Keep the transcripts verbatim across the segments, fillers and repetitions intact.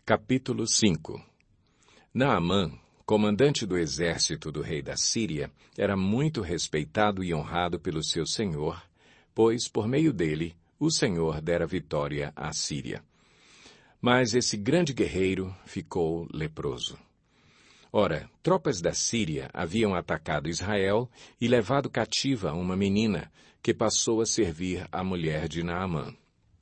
Capítulo cinco. Naamã, comandante do exército do rei da Síria, era muito respeitado e honrado pelo seu senhor, pois, por meio dele, o Senhor dera vitória à Síria. Mas esse grande guerreiro ficou leproso. Ora, tropas da Síria haviam atacado Israel e levado cativa uma menina, que passou a servir a mulher de Naamã.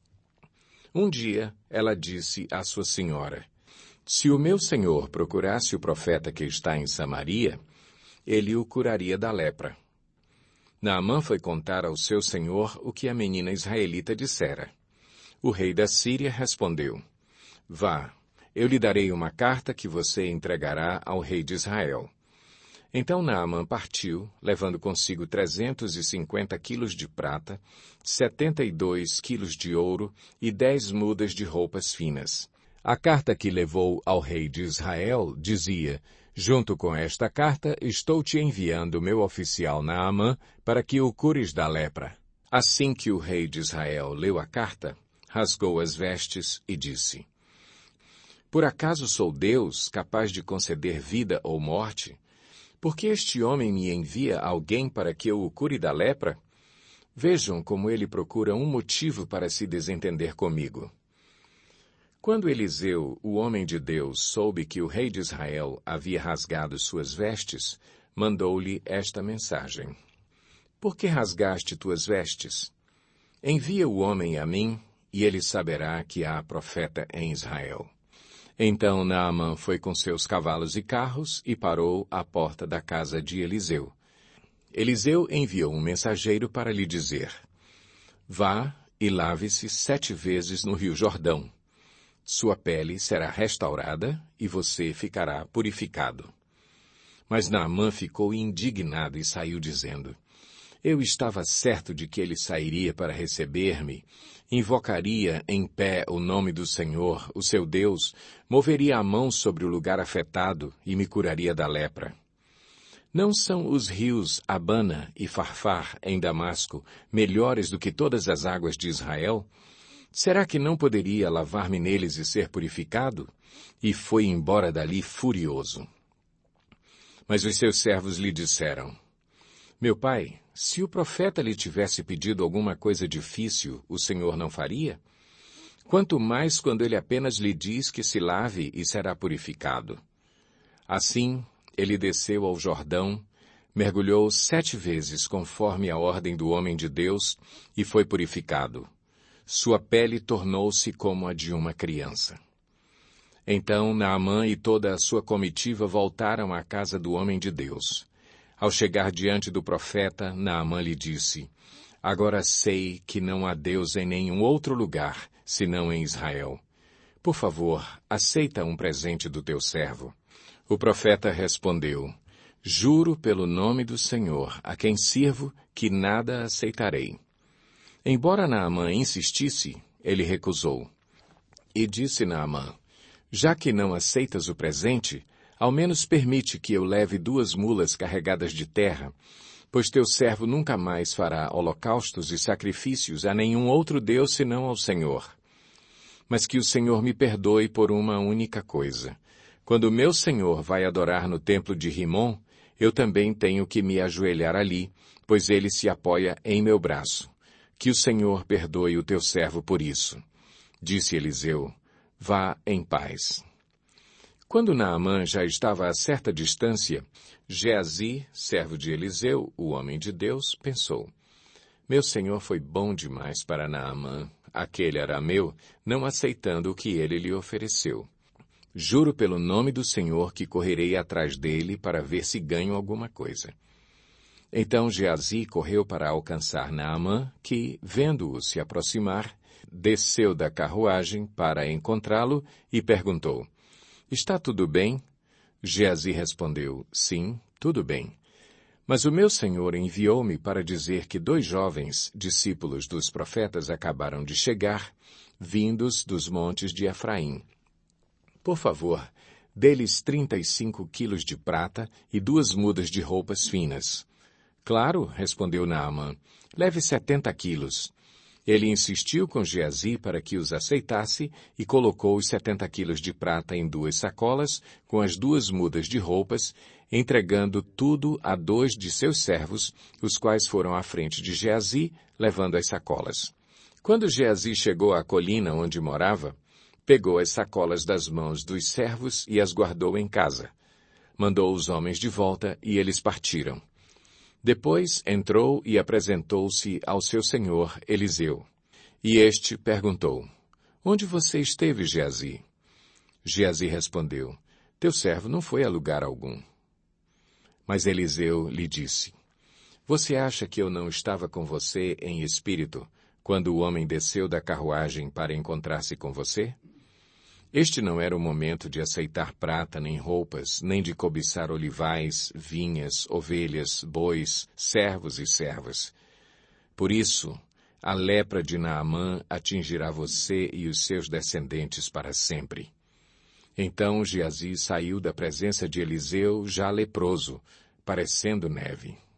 Um dia, ela disse à sua senhora: se o meu senhor procurasse o profeta que está em Samaria, ele o curaria da lepra. Naamã foi contar ao seu senhor o que a menina israelita dissera. O rei da Síria respondeu: vá, eu lhe darei uma carta que você entregará ao rei de Israel. Então Naamã partiu, levando consigo trezentos e cinquenta quilos de prata, setenta e dois quilos de ouro e dez mudas de roupas finas. A carta que levou ao rei de Israel dizia: junto com esta carta estou te enviando meu oficial Naamã para que o cures da lepra. Assim que o rei de Israel leu a carta, rasgou as vestes e disse: por acaso sou Deus, capaz de conceder vida ou morte? Por que este homem me envia alguém para que eu o cure da lepra? Vejam como ele procura um motivo para se desentender comigo. Quando Eliseu, o homem de Deus, soube que o rei de Israel havia rasgado suas vestes, mandou-lhe esta mensagem: por que rasgaste tuas vestes? Envia o homem a mim, e ele saberá que há profeta em Israel. Então Naamã foi com seus cavalos e carros e parou à porta da casa de Eliseu. Eliseu enviou um mensageiro para lhe dizer: vá e lave-se sete vezes no rio Jordão. Sua pele será restaurada e você ficará purificado. Mas Naamã ficou indignado e saiu dizendo: eu estava certo de que ele sairia para receber-me, invocaria em pé o nome do Senhor, o seu Deus, moveria a mão sobre o lugar afetado e me curaria da lepra. Não são os rios Abana e Farfar, em Damasco, melhores do que todas as águas de Israel? Será que não poderia lavar-me neles e ser purificado? E foi embora dali furioso. Mas os seus servos lhe disseram: meu pai, se o profeta lhe tivesse pedido alguma coisa difícil, o Senhor não faria? Quanto mais quando ele apenas lhe diz que se lave e será purificado. Assim, ele desceu ao Jordão, mergulhou sete vezes conforme a ordem do homem de Deus e foi purificado. Sua pele tornou-se como a de uma criança. Então Naamã e toda a sua comitiva voltaram à casa do homem de Deus. Ao chegar diante do profeta, Naamã lhe disse: agora sei que não há Deus em nenhum outro lugar, senão em Israel. Por favor, aceita um presente do teu servo. O profeta respondeu: juro pelo nome do Senhor, a quem sirvo, que nada aceitarei. Embora Naamã insistisse, ele recusou. E disse Naamã: já que não aceitas o presente, ao menos permite que eu leve duas mulas carregadas de terra, pois teu servo nunca mais fará holocaustos e sacrifícios a nenhum outro Deus senão ao Senhor. Mas que o Senhor me perdoe por uma única coisa. Quando o meu Senhor vai adorar no templo de Rimom, eu também tenho que me ajoelhar ali, pois ele se apoia em meu braço. Que o Senhor perdoe o teu servo por isso. Disse Eliseu: vá em paz. Quando Naamã já estava a certa distância, Geazi, servo de Eliseu, o homem de Deus, pensou: meu senhor foi bom demais para Naamã, aquele arameu, não aceitando o que ele lhe ofereceu. Juro pelo nome do Senhor que correrei atrás dele para ver se ganho alguma coisa. Então Geazi correu para alcançar Naamã, que, vendo-o se aproximar, desceu da carruagem para encontrá-lo e perguntou: está tudo bem? Geazi respondeu: sim, tudo bem. Mas o meu senhor enviou-me para dizer que dois jovens, discípulos dos profetas, acabaram de chegar, vindos dos montes de Efraim. Por favor, dê-lhes trinta e cinco quilos de prata e duas mudas de roupas finas. Claro, respondeu Naamã, leve setenta quilos. Ele insistiu com Geazi para que os aceitasse e colocou os setenta quilos de prata em duas sacolas, com as duas mudas de roupas, entregando tudo a dois de seus servos, os quais foram à frente de Geazi, levando as sacolas. Quando Geazi chegou à colina onde morava, pegou as sacolas das mãos dos servos e as guardou em casa. Mandou os homens de volta e eles partiram. Depois entrou e apresentou-se ao seu senhor Eliseu. E este perguntou, onde você esteve, Geazi? Geazi respondeu, teu servo não foi a lugar algum. Mas Eliseu lhe disse, você acha que eu não estava com você em espírito, quando o homem desceu da carruagem para encontrar-se com você? Este não era o momento de aceitar prata nem roupas, nem de cobiçar olivais, vinhas, ovelhas, bois, servos e servas. Por isso, a lepra de Naamã atingirá você e os seus descendentes para sempre. Então Geazi saiu da presença de Eliseu já leproso, parecendo neve.